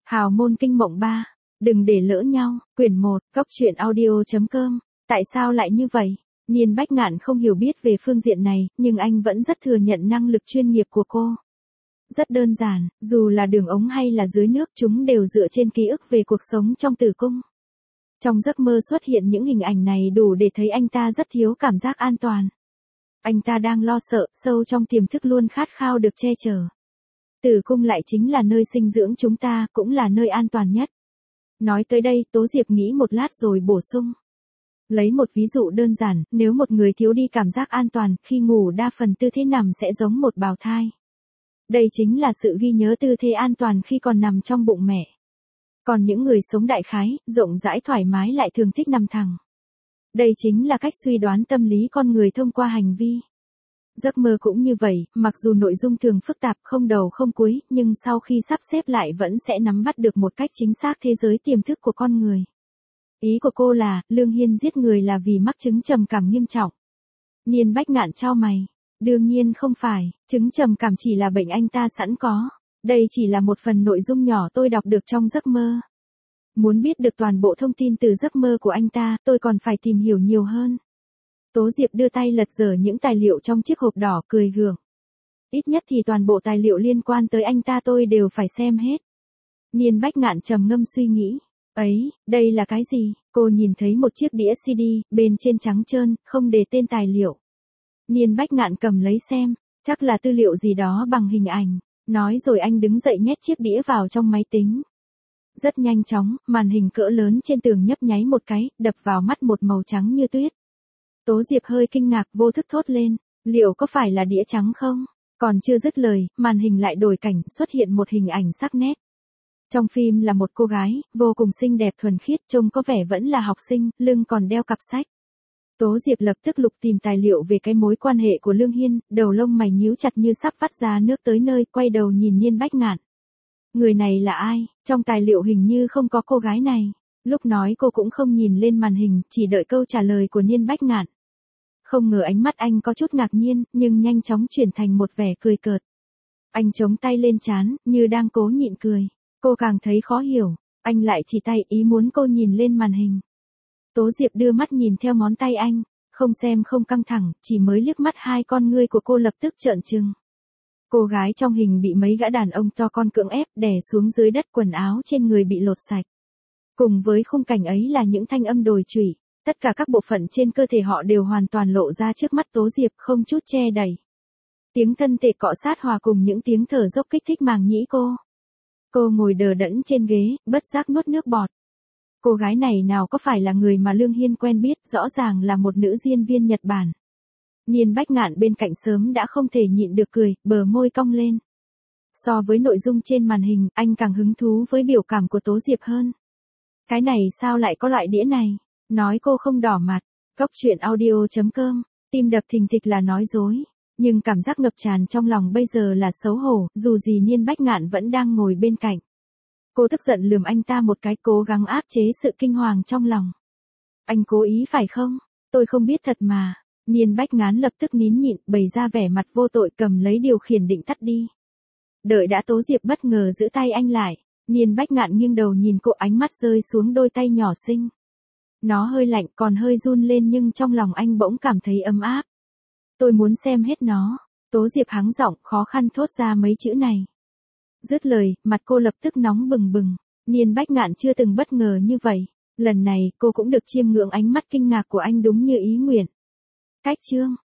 Hào môn kinh mộng 3. Đừng để lỡ nhau. Quyển 1. Cốc truyện audio.com. Tại sao lại như vậy? Niên Bách Ngạn không hiểu biết về phương diện này, nhưng anh vẫn rất thừa nhận năng lực chuyên nghiệp của cô. Rất đơn giản, dù là đường ống hay là dưới nước chúng đều dựa trên ký ức về cuộc sống trong tử cung. Trong giấc mơ xuất hiện những hình ảnh này đủ để thấy anh ta rất thiếu cảm giác an toàn. Anh ta đang lo sợ, sâu trong tiềm thức luôn khát khao được che chở. Tử cung lại chính là nơi sinh dưỡng chúng ta, cũng là nơi an toàn nhất. Nói tới đây, Tố Diệp nghĩ một lát rồi bổ sung. Lấy một ví dụ đơn giản, nếu một người thiếu đi cảm giác an toàn, khi ngủ đa phần tư thế nằm sẽ giống một bào thai. Đây chính là sự ghi nhớ tư thế an toàn khi còn nằm trong bụng mẹ. Còn những người sống đại khái, rộng rãi thoải mái lại thường thích nằm thẳng. Đây chính là cách suy đoán tâm lý con người thông qua hành vi. Giấc mơ cũng như vậy, mặc dù nội dung thường phức tạp không đầu không cuối, nhưng sau khi sắp xếp lại vẫn sẽ nắm bắt được một cách chính xác thế giới tiềm thức của con người. Ý của cô là, Lương Hiên giết người là vì mắc chứng trầm cảm nghiêm trọng. Niên Bách Ngạn chau mày. Đương nhiên không phải, chứng trầm cảm chỉ là bệnh anh ta sẵn có. Đây chỉ là một phần nội dung nhỏ tôi đọc được trong giấc mơ. Muốn biết được toàn bộ thông tin từ giấc mơ của anh ta, tôi còn phải tìm hiểu nhiều hơn. Tố Diệp đưa tay lật dở những tài liệu trong chiếc hộp đỏ, cười gượng. Ít nhất thì toàn bộ tài liệu liên quan tới anh ta tôi đều phải xem hết. Niên Bách Ngạn trầm ngâm suy nghĩ. Ấy, đây là cái gì? Cô nhìn thấy một chiếc đĩa CD, bên trên trắng trơn, không đề tên tài liệu. Niên Bách Ngạn cầm lấy xem, chắc là tư liệu gì đó bằng hình ảnh. Nói rồi anh đứng dậy nhét chiếc đĩa vào trong máy tính. Rất nhanh chóng, màn hình cỡ lớn trên tường nhấp nháy một cái, đập vào mắt một màu trắng như tuyết. Tố Diệp hơi kinh ngạc vô thức thốt lên, liệu có phải là đĩa trắng không? Còn chưa dứt lời, màn hình lại đổi cảnh, xuất hiện một hình ảnh sắc nét. Trong phim là một cô gái, vô cùng xinh đẹp thuần khiết, trông có vẻ vẫn là học sinh, lưng còn đeo cặp sách. Tố Diệp lập tức lục tìm tài liệu về cái mối quan hệ của Lương Hiên, đầu lông mày nhíu chặt như sắp vắt ra nước tới nơi, quay đầu nhìn Niên Bách Ngạn. Người này là ai? Trong tài liệu hình như không có cô gái này. Lúc nói cô cũng không nhìn lên màn hình, chỉ đợi câu trả lời của Niên Bách Ngạn. Không ngờ ánh mắt anh có chút ngạc nhiên, nhưng nhanh chóng chuyển thành một vẻ cười cợt. Anh chống tay lên trán, như đang cố nhịn cười. Cô càng thấy khó hiểu, anh lại chỉ tay ý muốn cô nhìn lên màn hình. Tố Diệp đưa mắt nhìn theo ngón tay anh, không xem không căng thẳng, chỉ mới liếc mắt hai con ngươi của cô lập tức trợn trừng. Cô gái trong hình bị mấy gã đàn ông to con cưỡng ép đè xuống dưới đất, quần áo trên người bị lột sạch. Cùng với khung cảnh ấy là những thanh âm đồi trụy, tất cả các bộ phận trên cơ thể họ đều hoàn toàn lộ ra trước mắt Tố Diệp không chút che đậy. Tiếng thân thể cọ sát hòa cùng những tiếng thở dốc kích thích màng nhĩ cô. Cô ngồi đờ đẫn trên ghế, bất giác nuốt nước bọt. Cô gái này nào có phải là người mà Lương Hiên quen biết, rõ ràng là một nữ diễn viên Nhật Bản. Niên Bách Ngạn bên cạnh sớm đã không thể nhịn được cười, bờ môi cong lên. So với nội dung trên màn hình, anh càng hứng thú với biểu cảm của Tố Diệp hơn. Cái này sao lại có loại đĩa này? Nói cô không đỏ mặt. Cốc truyện audio.com. Tim đập thình thịch là nói dối. Nhưng cảm giác ngập tràn trong lòng bây giờ là xấu hổ, dù gì Niên Bách Ngạn vẫn đang ngồi bên cạnh. Cô tức giận lườm anh ta một cái, cố gắng áp chế sự kinh hoàng trong lòng. Anh cố ý phải không? Tôi không biết thật mà. Niên Bách Ngạn lập tức nín nhịn, bày ra vẻ mặt vô tội, cầm lấy điều khiển định tắt đi. Đợi đã, Tố Diệp bất ngờ giữ tay anh lại. Niên Bách Ngạn nghiêng đầu nhìn cô, ánh mắt rơi xuống đôi tay nhỏ xinh. Nó hơi lạnh, còn hơi run lên, nhưng trong lòng anh bỗng cảm thấy ấm áp. Tôi muốn xem hết nó. Tố Diệp hắng giọng, khó khăn thốt ra mấy chữ này. Dứt lời, mặt cô lập tức nóng bừng bừng. Niên Bách Ngạn chưa từng bất ngờ như vậy. Lần này, cô cũng được chiêm ngưỡng ánh mắt kinh ngạc của anh đúng như ý nguyện. Cách chương.